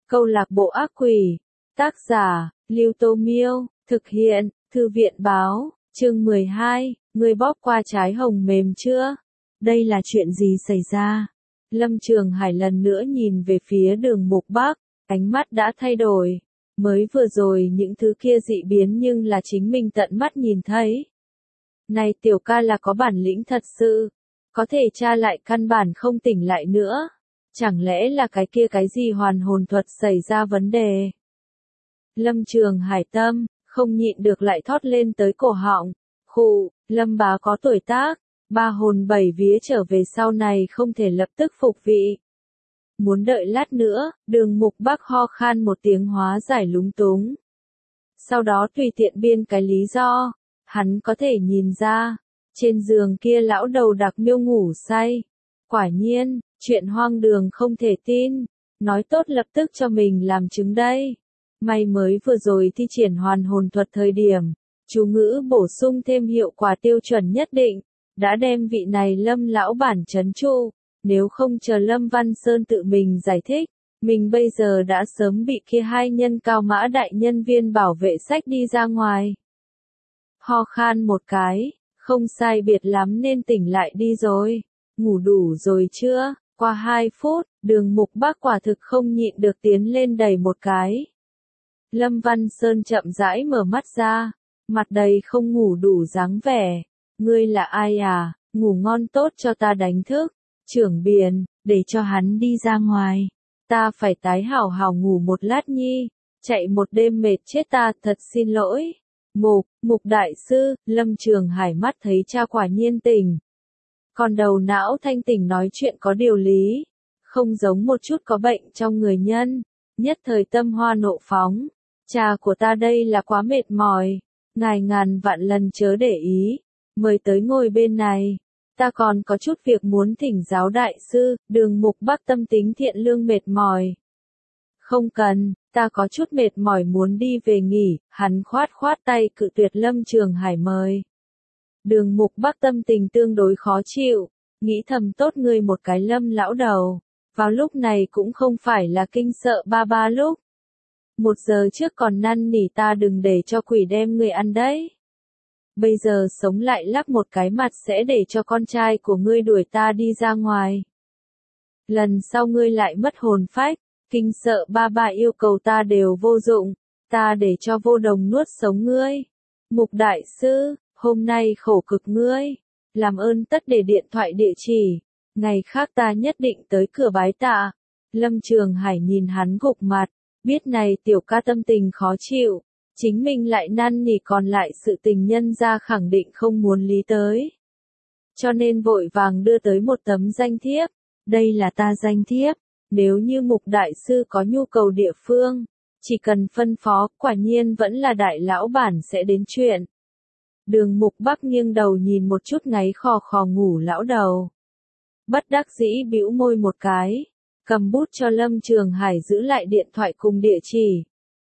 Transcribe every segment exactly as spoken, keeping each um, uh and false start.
Câu lạc bộ ác quỷ. Tác giả, Lưu Tô Miêu. Thực hiện, Thư viện Báo. Chương mười hai, ngươi bóp qua trái hồng mềm chưa? Đây là chuyện gì xảy ra? Lâm Trường Hải lần nữa nhìn về phía Đường Mục Bắc, ánh mắt đã thay đổi. Mới vừa rồi những thứ kia dị biến nhưng là chính mình tận mắt nhìn thấy. Này tiểu ca là có bản lĩnh thật sự, có thể tra lại căn bản không tỉnh lại nữa. Chẳng lẽ là cái kia cái gì hoàn hồn thuật xảy ra vấn đề? Lâm Trường Hải tâm, không nhịn được lại thót lên tới cổ họng. Khụ, Lâm bá có tuổi tác, ba hồn bảy vía trở về sau này không thể lập tức phục vị. Muốn đợi lát nữa, Đường Mục Bắc ho khan một tiếng hóa giải lúng túng. Sau đó tùy tiện biên cái lý do, hắn có thể nhìn ra, trên giường kia lão đầu đặc miêu ngủ say. Quả nhiên, chuyện hoang đường không thể tin, nói tốt lập tức cho mình làm chứng đây. May mới vừa rồi thi triển hoàn hồn thuật thời điểm, chú ngữ bổ sung thêm hiệu quả tiêu chuẩn nhất định, đã đem vị này Lâm lão bản trấn trụ, nếu không chờ Lâm Văn Sơn tự mình giải thích, mình bây giờ đã sớm bị kia hai nhân cao mã đại nhân viên bảo vệ sách đi ra ngoài. Ho khan một cái, không sai biệt lắm nên tỉnh lại đi rồi, ngủ đủ rồi chưa? Qua hai phút, Đường Mục Bắc quả thực không nhịn được tiến lên đẩy một cái. Lâm Văn Sơn chậm rãi mở mắt ra, mặt đầy không ngủ đủ dáng vẻ. Ngươi là ai à, ngủ ngon tốt cho ta đánh thức. Trưởng Biền, để cho hắn đi ra ngoài. Ta phải tái hảo hảo ngủ một lát nhi, chạy một đêm mệt chết ta, thật xin lỗi. Mục, Mục đại sư, Lâm Trường Hải mắt thấy cha quả nhiên tỉnh. Còn đầu não thanh tỉnh nói chuyện có điều lý, không giống một chút có bệnh trong người nhân, nhất thời tâm hoa nộ phóng. Cha của ta đây là quá mệt mỏi, ngài ngàn vạn lần chớ để ý, mời tới ngồi bên này. Ta còn có chút việc muốn thỉnh giáo đại sư. Đường Mục Bắc tâm tính thiện lương mệt mỏi. Không cần, ta có chút mệt mỏi muốn đi về nghỉ, hắn khoát khoát tay cự tuyệt Lâm Trường Hải mời. Đường Mục Bắc tâm tình tương đối khó chịu, nghĩ thầm tốt ngươi một cái Lâm lão đầu, vào lúc này cũng không phải là kinh sợ ba ba lúc. Một giờ trước còn năn nỉ ta đừng để cho quỷ đem người ăn đấy. Bây giờ sống lại lắc một cái mặt sẽ để cho con trai của ngươi đuổi ta đi ra ngoài. Lần sau ngươi lại mất hồn phách, kinh sợ ba ba yêu cầu ta đều vô dụng, ta để cho vô đồng nuốt sống ngươi. Mục đại sư, hôm nay khổ cực ngươi, làm ơn tất để điện thoại địa chỉ, ngày khác ta nhất định tới cửa bái tạ. Lâm Trường Hải nhìn hắn gục mặt, biết này tiểu ca tâm tình khó chịu. Chính mình lại năn nỉ còn lại sự tình nhân ra khẳng định không muốn lý tới. Cho nên vội vàng đưa tới một tấm danh thiếp. Đây là ta danh thiếp. Nếu như Mục đại sư có nhu cầu địa phương, chỉ cần phân phó, quả nhiên vẫn là đại lão bản sẽ đến chuyện. Đường Mục Bắc nghiêng đầu nhìn một chút ngáy khò khò ngủ lão đầu. Bất đắc dĩ bĩu môi một cái, cầm bút cho Lâm Trường Hải giữ lại điện thoại cùng địa chỉ.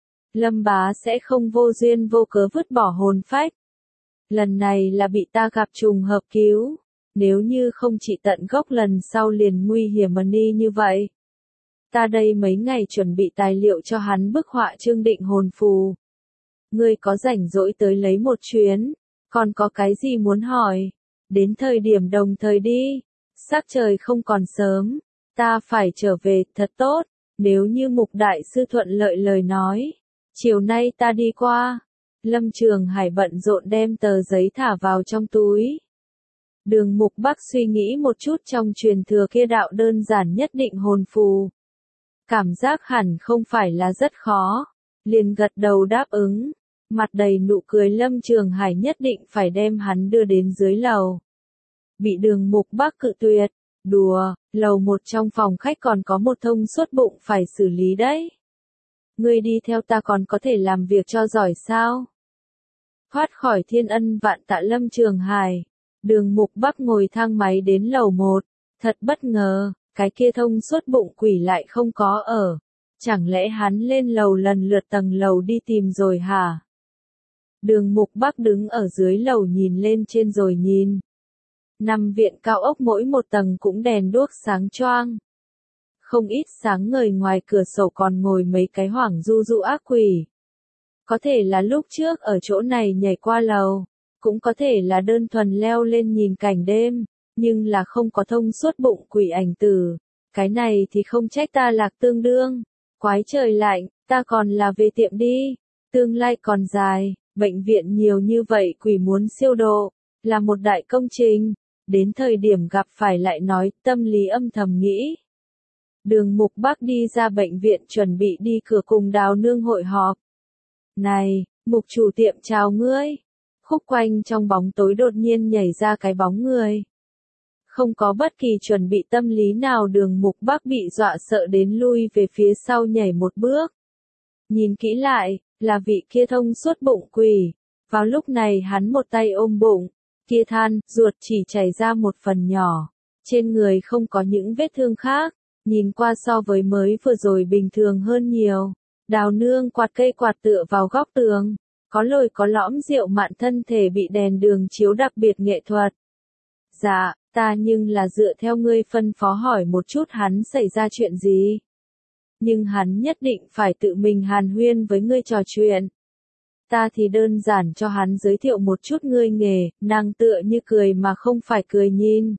Lâm bá sẽ không vô duyên vô cớ vứt bỏ hồn phách. Lần này là bị ta gặp trùng hợp cứu, nếu như không chỉ tận gốc lần sau liền nguy hiểm ni như vậy. Ta đây mấy ngày chuẩn bị tài liệu cho hắn bức họa trương định hồn phù. Ngươi có rảnh rỗi tới lấy một chuyến, còn có cái gì muốn hỏi? Đến thời điểm đồng thời đi, sắc trời không còn sớm, ta phải trở về, thật tốt, nếu như Mục đại sư thuận lợi lời nói. Chiều nay ta đi qua. Lâm Trường Hải bận rộn đem tờ giấy thả vào trong túi. Đường Mục Bắc suy nghĩ một chút trong truyền thừa kia đạo đơn giản nhất định hồn phù. Cảm giác hẳn không phải là rất khó. Liền gật đầu đáp ứng. Mặt đầy nụ cười Lâm Trường Hải nhất định phải đem hắn đưa đến dưới lầu. Bị Đường Mục Bắc cự tuyệt. Đùa, lầu một trong phòng khách còn có một thông suốt bụng phải xử lý đấy. Ngươi đi theo ta còn có thể làm việc cho giỏi sao? Thoát khỏi thiên ân vạn tạ Lâm Trường Hải. Đường Mục Bắc ngồi thang máy đến lầu một. Thật bất ngờ, cái kia thông suốt bụng quỷ lại không có ở. Chẳng lẽ hắn lên lầu lần lượt tầng lầu đi tìm rồi hả? Đường Mục Bắc đứng ở dưới lầu nhìn lên trên rồi nhìn. Năm viện cao ốc mỗi một tầng cũng đèn đuốc sáng choang. Không ít sáng ngời ngoài cửa sổ còn ngồi mấy cái hoảng du du ác quỷ. Có thể là lúc trước ở chỗ này nhảy qua lầu, cũng có thể là đơn thuần leo lên nhìn cảnh đêm, nhưng là không có thông suốt bụng quỷ ảnh tử. Cái này thì không trách ta lạc tương đương. Quái trời lạnh, ta còn là về tiệm đi. Tương lai còn dài, bệnh viện nhiều như vậy quỷ muốn siêu độ, là một đại công trình. Đến thời điểm gặp phải lại nói, tâm lý âm thầm nghĩ. Đường Mục Bắc đi ra bệnh viện chuẩn bị đi cửa cùng Đào Nương hội họp. Này, Mục chủ tiệm chào ngươi. Khúc quanh trong bóng tối đột nhiên nhảy ra cái bóng người. Không có bất kỳ chuẩn bị tâm lý nào, Đường Mục Bắc bị dọa sợ đến lui về phía sau nhảy một bước. Nhìn kỹ lại, là vị kia thông suốt bụng quỷ. Vào lúc này hắn một tay ôm bụng, kia than, ruột chỉ chảy ra một phần nhỏ. Trên người không có những vết thương khác, nhìn qua so với mới vừa rồi bình thường hơn nhiều. Đào Nương quạt cây quạt tựa vào góc tường, có lồi có lõm rượu mạn thân thể bị đèn đường chiếu đặc biệt nghệ thuật. Dạ, ta nhưng là dựa theo ngươi phân phó hỏi một chút hắn xảy ra chuyện gì. Nhưng hắn nhất định phải tự mình hàn huyên với ngươi trò chuyện. Ta thì đơn giản cho hắn giới thiệu một chút ngươi nghề, nàng tựa như cười mà không phải cười nhìn.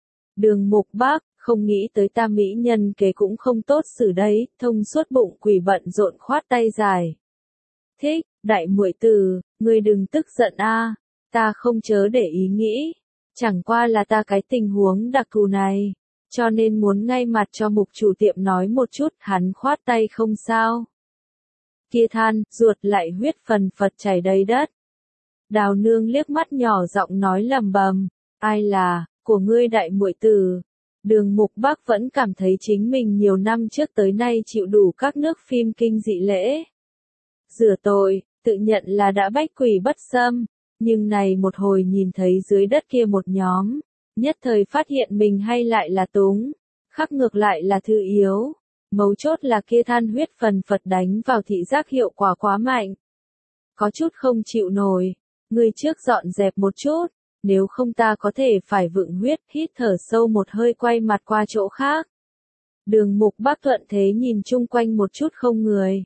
Đường Mục Bắc, không nghĩ tới ta mỹ nhân kế cũng không tốt xử đấy, thông suốt bụng quỷ bận rộn khoát tay dài. Thích, đại muội tử, ngươi đừng tức giận a, ta không chớ để ý nghĩ, chẳng qua là ta cái tình huống đặc thù này, cho nên muốn ngay mặt cho Mục chủ tiệm nói một chút, hắn khoát tay không sao. Kia than, ruột lại huyết phần phật chảy đầy đất. Đào Nương liếc mắt nhỏ giọng nói lầm bầm, ai là, của ngươi đại muội tử. Đường Mục Bắc vẫn cảm thấy chính mình nhiều năm trước tới nay chịu đủ các nước phim kinh dị lễ. Rửa tội, tự nhận là đã bách quỷ bất xâm, nhưng này một hồi nhìn thấy dưới đất kia một nhóm, nhất thời phát hiện mình hay lại là túng, khắc ngược lại là thư yếu. Mấu chốt là kia than huyết phần phật đánh vào thị giác hiệu quả quá mạnh. Có chút không chịu nổi, người trước dọn dẹp một chút. Nếu không ta có thể phải vượng huyết, hít thở sâu một hơi quay mặt qua chỗ khác. Đường Mục Bắc thuận thế nhìn chung quanh một chút không người.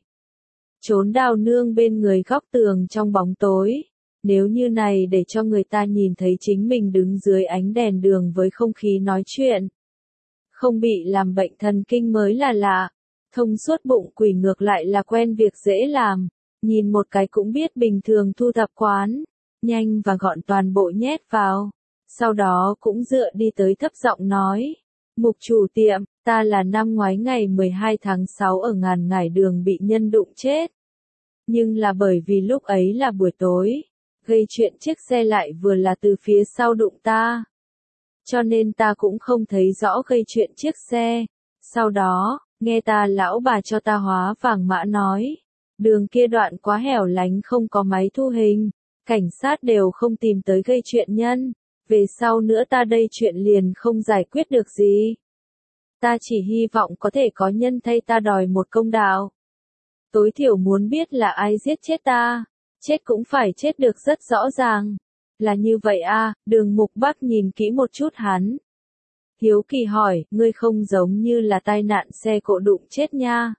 Trốn Đào Nương bên người góc tường trong bóng tối. Nếu như này để cho người ta nhìn thấy chính mình đứng dưới ánh đèn đường với không khí nói chuyện. Không bị làm bệnh thần kinh mới là lạ. Thông suốt bụng quỷ ngược lại là quen việc dễ làm. Nhìn một cái cũng biết bình thường thu thập quán. Nhanh và gọn toàn bộ nhét vào. Sau đó cũng dựa đi tới thấp giọng nói. Mục chủ tiệm, ta là năm ngoái ngày mười hai tháng sáu ở ngàn ngải đường bị nhân đụng chết. Nhưng là bởi vì lúc ấy là buổi tối. Gây chuyện chiếc xe lại vừa là từ phía sau đụng ta. Cho nên ta cũng không thấy rõ gây chuyện chiếc xe. Sau đó, nghe ta lão bà cho ta hóa vàng mã nói. Đường kia đoạn quá hẻo lánh không có máy thu hình. Cảnh sát đều không tìm tới gây chuyện nhân, về sau nữa ta đây chuyện liền không giải quyết được gì. Ta chỉ hy vọng có thể có nhân thay ta đòi một công đạo. Tối thiểu muốn biết là ai giết chết ta, chết cũng phải chết được rất rõ ràng. Là như vậy à, Đường Mục Bắc nhìn kỹ một chút hắn. Hiếu kỳ hỏi, ngươi không giống như là tai nạn xe cộ đụng chết nha.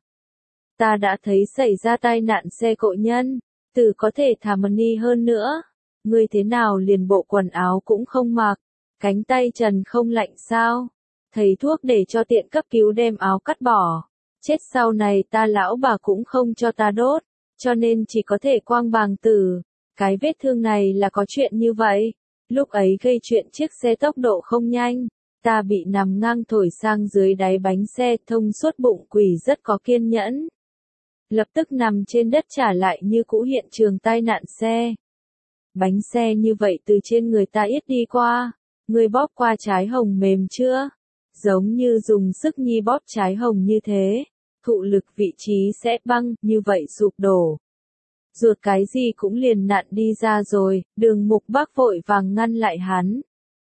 Ta đã thấy xảy ra tai nạn xe cộ nhân. Từ có thể thả money hơn nữa. Ngươi thế nào liền bộ quần áo cũng không mặc. Cánh tay trần không lạnh sao. Thầy thuốc để cho tiện cấp cứu đem áo cắt bỏ. Chết sau này ta lão bà cũng không cho ta đốt. Cho nên chỉ có thể quang bàng tử. Cái vết thương này là có chuyện như vậy. Lúc ấy gây chuyện chiếc xe tốc độ không nhanh. Ta bị nằm ngang thổi sang dưới đáy bánh xe, thông suốt bụng quỷ rất có kiên nhẫn. Lập tức nằm trên đất trả lại như cũ hiện trường tai nạn xe. Bánh xe như vậy từ trên người ta ít đi qua. Người bóp qua trái hồng mềm chưa? Giống như dùng sức nhi bóp trái hồng như thế. Thụ lực vị trí sẽ băng, như vậy sụp đổ. Ruột cái gì cũng liền nặn đi ra rồi, Đường Mục Bắc vội vàng ngăn lại hắn.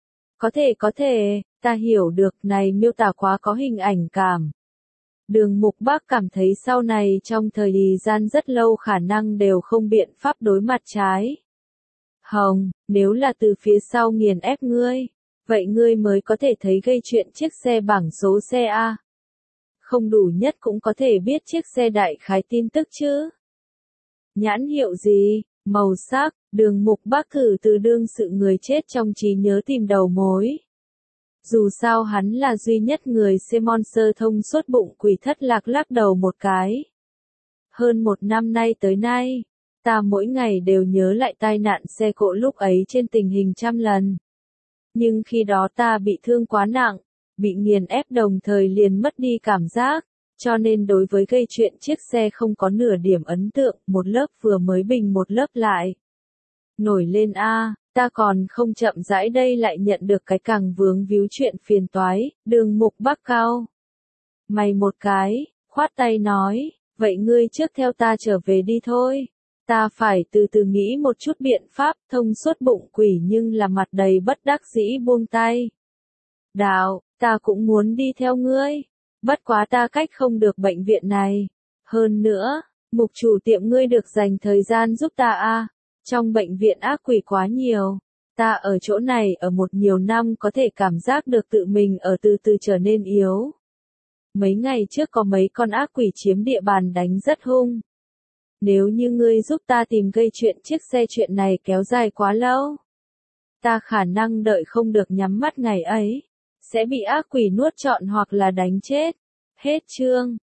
Có thể có thể, ta hiểu được, này miêu tả quá có hình ảnh cảm. Đường Mục Bắc cảm thấy sau này trong thời gian rất lâu khả năng đều không biện pháp đối mặt trái. Hồng, nếu là từ phía sau nghiền ép ngươi, vậy ngươi mới có thể thấy gây chuyện chiếc xe bảng số xe A. Không đủ nhất cũng có thể biết chiếc xe đại khái tin tức chứ. Nhãn hiệu gì, màu sắc, Đường Mục Bắc thử từ đương sự người chết trong trí nhớ tìm đầu mối. Dù sao hắn là duy nhất người Simon sơ thông suốt bụng quỷ thất lạc lắc đầu một cái. Hơn một năm nay tới nay, ta mỗi ngày đều nhớ lại tai nạn xe cộ lúc ấy trên tình hình trăm lần. Nhưng khi đó ta bị thương quá nặng, bị nghiền ép đồng thời liền mất đi cảm giác, cho nên đối với gây chuyện chiếc xe không có nửa điểm ấn tượng, một lớp vừa mới bình một lớp lại. Nổi lên a, ta còn không chậm rãi đây lại nhận được cái càng vướng víu chuyện phiền toái, Đường Mục Bắc cau mày một cái, khoát tay nói, vậy ngươi trước theo ta trở về đi thôi. Ta phải từ từ nghĩ một chút biện pháp, thông suốt bụng quỷ nhưng là mặt đầy bất đắc dĩ buông tay. Đạo, ta cũng muốn đi theo ngươi, bất quá ta cách không được bệnh viện này. Hơn nữa, Mục chủ tiệm ngươi được dành thời gian giúp ta a. Trong bệnh viện ác quỷ quá nhiều, ta ở chỗ này ở một nhiều năm có thể cảm giác được tự mình ở từ từ trở nên yếu. Mấy ngày trước có mấy con ác quỷ chiếm địa bàn đánh rất hung. Nếu như ngươi giúp ta tìm gây chuyện chiếc xe chuyện này kéo dài quá lâu, ta khả năng đợi không được nhắm mắt ngày ấy, sẽ bị ác quỷ nuốt trọn hoặc là đánh chết. Hết chương.